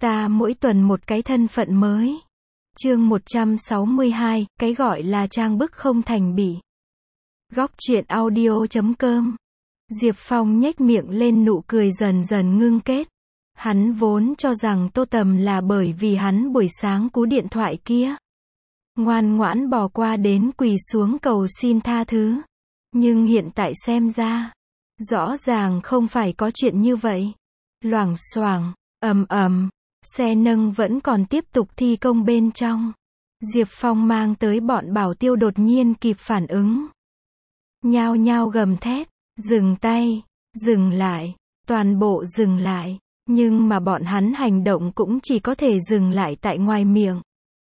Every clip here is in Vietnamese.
Ta mỗi tuần một cái thân phận mới. Chương 162, cái gọi là trang bức không thành bỉ. Góc truyện audio.com. Diệp Phong nhếch miệng lên, nụ cười dần dần ngưng kết. Hắn vốn cho rằng Tô Tầm là bởi vì hắn buổi sáng cú điện thoại kia ngoan ngoãn bỏ qua đến quỳ xuống cầu xin tha thứ. Nhưng hiện tại xem ra, rõ ràng không phải có chuyện như vậy. Loảng xoảng, ầm ầm, xe nâng vẫn còn tiếp tục thi công bên trong. Diệp Phong mang tới bọn bảo tiêu đột nhiên kịp phản ứng. Nhao nhao gầm thét, dừng tay, dừng lại, toàn bộ dừng lại. Nhưng mà bọn hắn hành động cũng chỉ có thể dừng lại tại ngoài miệng.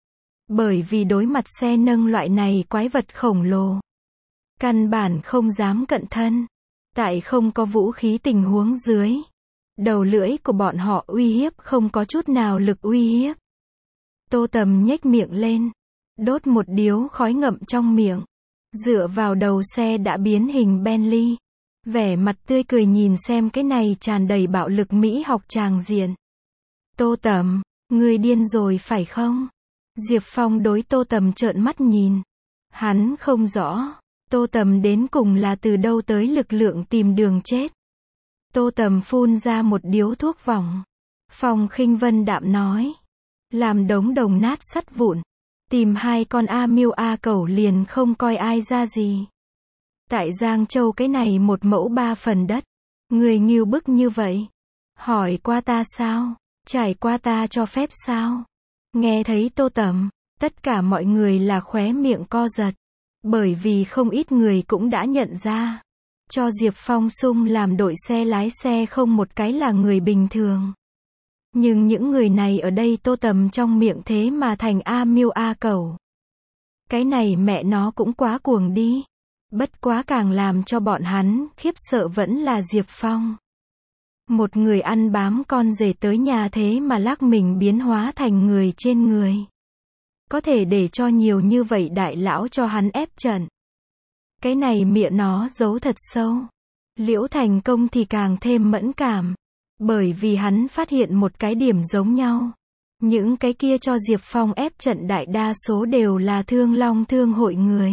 Bởi vì đối mặt xe nâng loại này quái vật khổng lồ, căn bản không dám cận thân. Tại không có vũ khí tình huống dưới, đầu lưỡi của bọn họ uy hiếp không có chút nào lực uy hiếp. Tô Tầm nhếch miệng lên, đốt một điếu khói ngậm trong miệng, dựa vào đầu xe đã biến hình Bentley, vẻ mặt tươi cười nhìn xem cái này tràn đầy bạo lực mỹ học tràng diện. Tô Tầm, ngươi điên rồi phải không? Diệp Phong đối Tô Tầm trợn mắt nhìn. Hắn không rõ, Tô Tầm đến cùng là từ đâu tới lực lượng tìm đường chết. Tô Tầm phun ra một điếu thuốc vòng. Phong Khinh Vân đạm nói, làm đống đồng nát sắt vụn, tìm hai con A Miêu A Cẩu liền không coi ai ra gì. Tại Giang Châu cái này một mẫu ba phần đất, người ngưu bức như vậy, hỏi qua ta sao? Trải qua ta cho phép sao? Nghe thấy Tô Tầm, tất cả mọi người là khóe miệng co giật, bởi vì không ít người cũng đã nhận ra, cho Diệp Phong sung làm đội xe lái xe không một cái là người bình thường. Nhưng những người này ở đây Tô Tầm trong miệng thế mà thành A Miêu A Cẩu. Cái này mẹ nó cũng quá cuồng đi. Bất quá càng làm cho bọn hắn khiếp sợ vẫn là Diệp Phong. Một người ăn bám con rể tới nhà thế mà lắc mình biến hóa thành người trên người. Có thể để cho nhiều như vậy đại lão cho hắn ép trận. Cái này miệng nó giấu thật sâu. Liễu Thành Công thì càng thêm mẫn cảm. Bởi vì hắn phát hiện một cái điểm giống nhau. Những cái kia cho Diệp Phong ép trận đại đa số đều là Thương Long Thương hội người.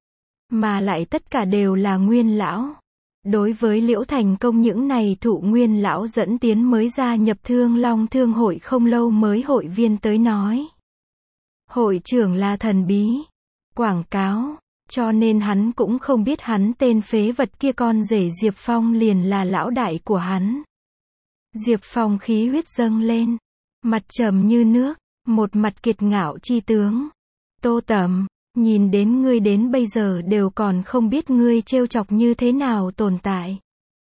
Mà lại tất cả đều là nguyên lão. Đối với Liễu Thành Công những này thụ nguyên lão dẫn tiến mới gia nhập Thương Long Thương hội không lâu mới hội viên tới nói. Hội trưởng là thần bí. Quảng cáo. Cho nên hắn cũng không biết hắn tên phế vật kia con rể Diệp Phong liền là lão đại của hắn. Diệp Phong khí huyết dâng lên. Mặt trầm như nước. Một mặt kiệt ngạo chi tướng. Tô Tầm, nhìn đến ngươi đến bây giờ đều còn không biết ngươi trêu chọc như thế nào tồn tại.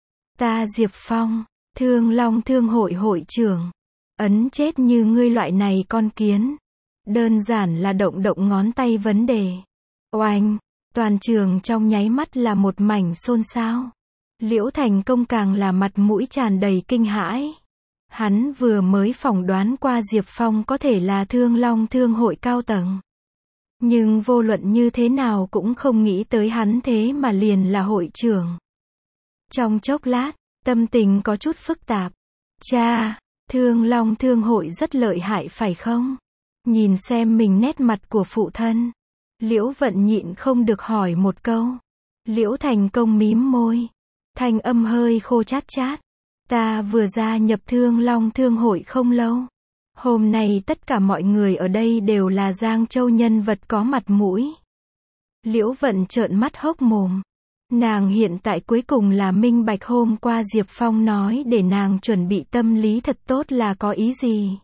Ta Diệp Phong, Thương Long Thương hội hội trưởng. Ấn chết như ngươi loại này con kiến. Đơn giản là động động ngón tay vấn đề. Oanh, toàn trường trong nháy mắt là một mảnh xôn xao. Liễu Thành Công càng là mặt mũi tràn đầy kinh hãi. Hắn vừa mới phỏng đoán qua Diệp Phong có thể là Thương Long Thương hội cao tầng. Nhưng vô luận như thế nào cũng không nghĩ tới hắn thế mà liền là hội trưởng. Trong chốc lát, tâm tình có chút phức tạp. Cha, Thương Long Thương hội rất lợi hại phải không? Nhìn xem mình nét mặt của phụ thân. Liễu Vận nhịn không được hỏi một câu. Liễu Thành Công mím môi. Thanh âm hơi khô chát chát. Ta vừa gia nhập Thương Long Thương hội không lâu. Hôm nay tất cả mọi người ở đây đều là Giang Châu nhân vật có mặt mũi. Liễu Vận trợn mắt hốc mồm. Nàng hiện tại cuối cùng là minh bạch hôm qua Diệp Phong nói để nàng chuẩn bị tâm lý thật tốt là có ý gì.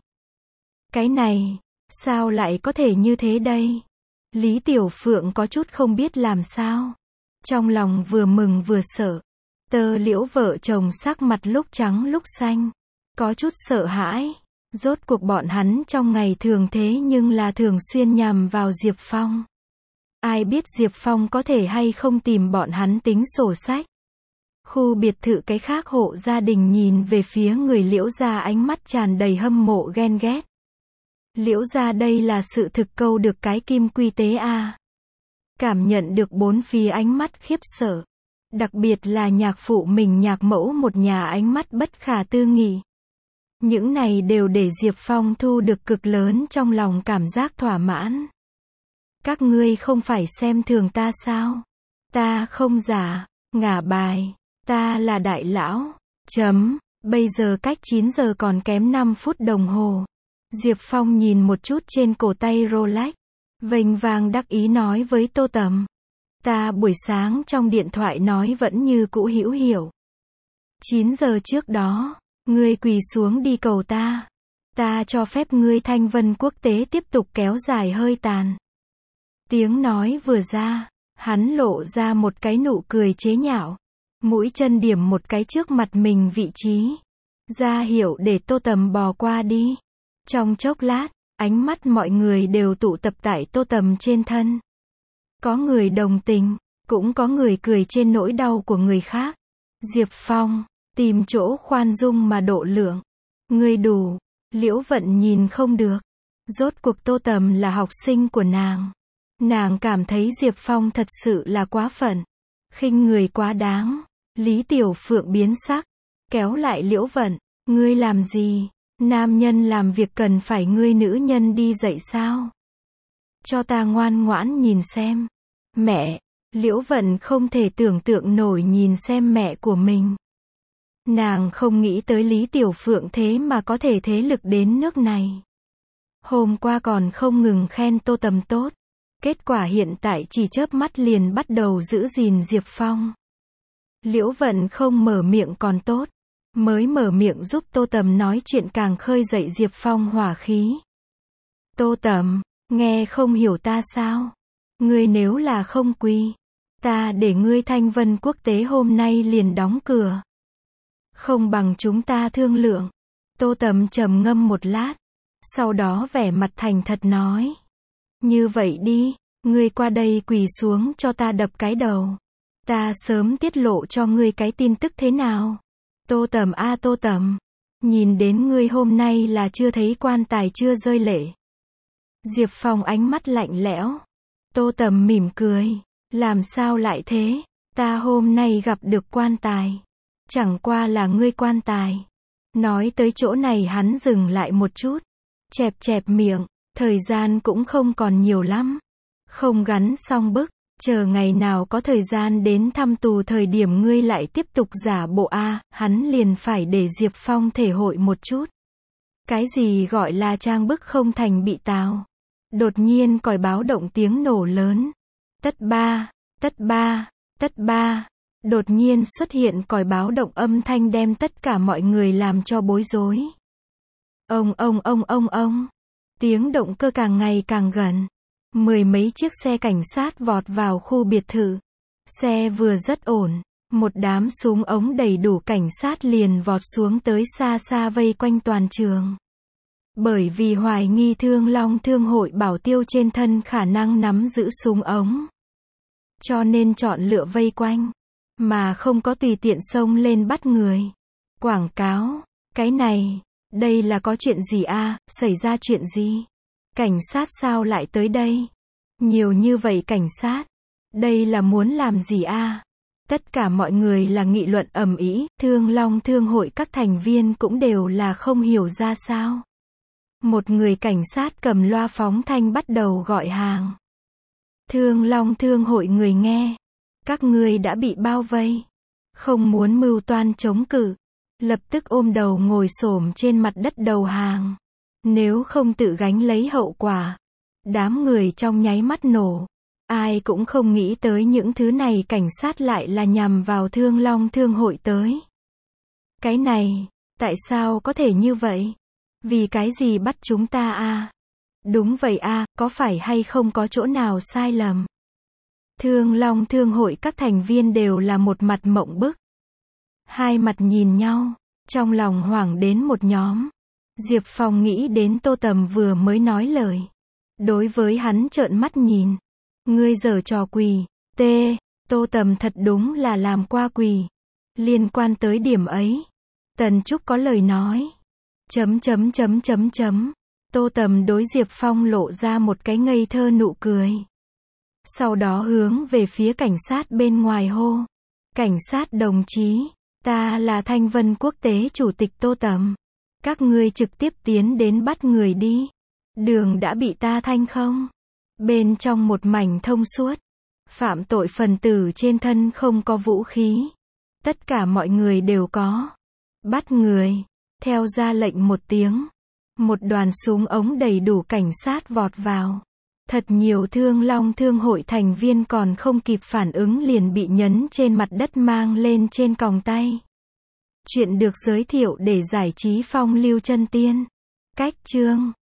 Cái này, sao lại có thể như thế đây? Lý Tiểu Phượng có chút không biết làm sao. Trong lòng vừa mừng vừa sợ. Tơ Liễu vợ chồng sắc mặt lúc trắng lúc xanh. Có chút sợ hãi. Rốt cuộc bọn hắn trong ngày thường thế nhưng là thường xuyên nhằm vào Diệp Phong. Ai biết Diệp Phong có thể hay không tìm bọn hắn tính sổ sách. Khu biệt thự cái khác hộ gia đình nhìn về phía người Liễu gia ánh mắt tràn đầy hâm mộ ghen ghét. Liễu gia đây là sự thực câu được cái kim quy tế a. Cảm nhận được bốn phía ánh mắt khiếp sợ. Đặc biệt là nhạc phụ mình nhạc mẫu một nhà ánh mắt bất khả tư nghị. Những này đều để Diệp Phong thu được cực lớn trong lòng cảm giác thỏa mãn. Các ngươi không phải xem thường ta sao? Ta không giả, ngả bài, ta là đại lão. Bây giờ cách 9 giờ còn kém 5 phút đồng hồ. Diệp Phong nhìn một chút trên cổ tay Rolex, vênh vang đắc ý nói với Tô Tầm. Ta buổi sáng trong điện thoại nói vẫn như cũ hữu hiệu. 9 giờ trước đó, ngươi quỳ xuống đi cầu ta. Ta cho phép ngươi Thanh Vân Quốc tế tiếp tục kéo dài hơi tàn. Tiếng nói vừa ra, hắn lộ ra một cái nụ cười chế nhạo. Mũi chân điểm một cái trước mặt mình vị trí. Ra hiệu để Tô Tầm bò qua đi. Trong chốc lát, ánh mắt mọi người đều tụ tập tại Tô Tầm trên thân. Có người đồng tình, cũng có người cười trên nỗi đau của người khác. Diệp Phong, tìm chỗ khoan dung mà độ lượng. Ngươi đủ. Liễu Vận nhìn không được. Rốt cuộc Tô Tầm là học sinh của nàng. Nàng cảm thấy Diệp Phong thật sự là quá phận. Khinh người quá đáng. Lý Tiểu Phượng biến sắc. Kéo lại Liễu Vận. Ngươi làm gì? Nam nhân làm việc cần phải ngươi nữ nhân đi dạy sao? Cho ta ngoan ngoãn nhìn xem. Mẹ. Liễu Vận không thể tưởng tượng nổi nhìn xem mẹ của mình. Nàng không nghĩ tới Lý Tiểu Phượng thế mà có thể thế lực đến nước này. Hôm qua còn không ngừng khen Tô Tầm tốt. Kết quả hiện tại chỉ chớp mắt liền bắt đầu giữ gìn Diệp Phong. Liễu Vận không mở miệng còn tốt. Mới mở miệng giúp Tô Tầm nói chuyện càng khơi dậy Diệp Phong hỏa khí. Tô Tầm, nghe không hiểu ta sao? Ngươi nếu là không quy, ta để ngươi Thanh Vân Quốc tế hôm nay liền đóng cửa. Không bằng chúng ta thương lượng. Tô Tầm trầm ngâm một lát. Sau đó vẻ mặt thành thật nói. Như vậy đi, ngươi qua đây quỳ xuống cho ta đập cái đầu. Ta sớm tiết lộ cho ngươi cái tin tức thế nào? Tô Tầm a Tô Tầm. Nhìn đến ngươi hôm nay là chưa thấy quan tài chưa rơi lệ. Diệp Phong ánh mắt lạnh lẽo. Tô Tầm mỉm cười. Làm sao lại thế? Ta hôm nay gặp được quan tài. Chẳng qua là ngươi quan tài. Nói tới chỗ này hắn dừng lại một chút. Chẹp chẹp miệng. Thời gian cũng không còn nhiều lắm. Không gắn xong bức. Chờ ngày nào có thời gian đến thăm tù thời điểm ngươi lại tiếp tục giả bộ a, hắn liền phải để Diệp Phong thể hội một chút. Cái gì gọi là trang bức không thành bị tào. Đột nhiên còi báo động tiếng nổ lớn. Tất ba, tất ba, tất ba. Đột nhiên xuất hiện còi báo động âm thanh đem tất cả mọi người làm cho bối rối. Ông. Tiếng động cơ càng ngày càng gần. 10 mấy chiếc xe cảnh sát vọt vào khu biệt thự. Xe vừa rất ổn. Một đám súng ống đầy đủ cảnh sát liền vọt xuống tới xa xa vây quanh toàn trường. Bởi vì hoài nghi Thương Long Thương hội bảo tiêu trên thân khả năng nắm giữ súng ống. Cho nên chọn lựa vây quanh. Mà không có tùy tiện xông lên bắt người. Quảng cáo. Cái này. Đây là có chuyện gì a? Xảy ra chuyện gì? Cảnh sát sao lại tới đây? Nhiều như vậy cảnh sát. Đây là muốn làm gì a? Tất cả mọi người là nghị luận ầm ĩ, Thương Long Thương hội các thành viên cũng đều là không hiểu ra sao. Một người cảnh sát cầm loa phóng thanh bắt đầu gọi hàng. Thương Long Thương hội người nghe. Các ngươi đã bị bao vây. Không muốn mưu toan chống cự. Lập tức ôm đầu ngồi xổm trên mặt đất đầu hàng. Nếu không tự gánh lấy hậu quả. Đám người trong nháy mắt nổ. Ai cũng không nghĩ tới những thứ này cảnh sát lại là nhằm vào Thương Long Thương hội tới. Cái này, tại sao có thể như vậy? Vì cái gì bắt chúng ta a? Đúng vậy a, có phải hay không có chỗ nào sai lầm? Thương Long Thương hội các thành viên đều là một mặt mộng bức. Hai mặt nhìn nhau, trong lòng hoảng đến một nhóm. Diệp Phong nghĩ đến Tô Tầm vừa mới nói lời. Đối với hắn trợn mắt nhìn. Ngươi giở trò quỳ. Tô Tầm thật đúng là làm qua quỳ. Liên quan tới điểm ấy. Tần Trúc có lời nói. Tô Tầm đối Diệp Phong lộ ra một cái ngây thơ nụ cười. Sau đó hướng về phía cảnh sát bên ngoài hô. Cảnh sát đồng chí. Ta là Thanh Vân Quốc tế chủ tịch Tô Tầm. Các ngươi trực tiếp tiến đến bắt người đi. Đường đã bị ta thanh không? Bên trong một mảnh thông suốt. Phạm tội phần tử trên thân không có vũ khí. Tất cả mọi người đều có. Bắt người. Theo ra lệnh một tiếng. Một đoàn súng ống đầy đủ cảnh sát vọt vào. Thật nhiều Thương Long Thương hội thành viên còn không kịp phản ứng liền bị nhấn trên mặt đất mang lên trên còng tay. Chuyện được giới thiệu để giải trí phong lưu chân tiên. Cách chương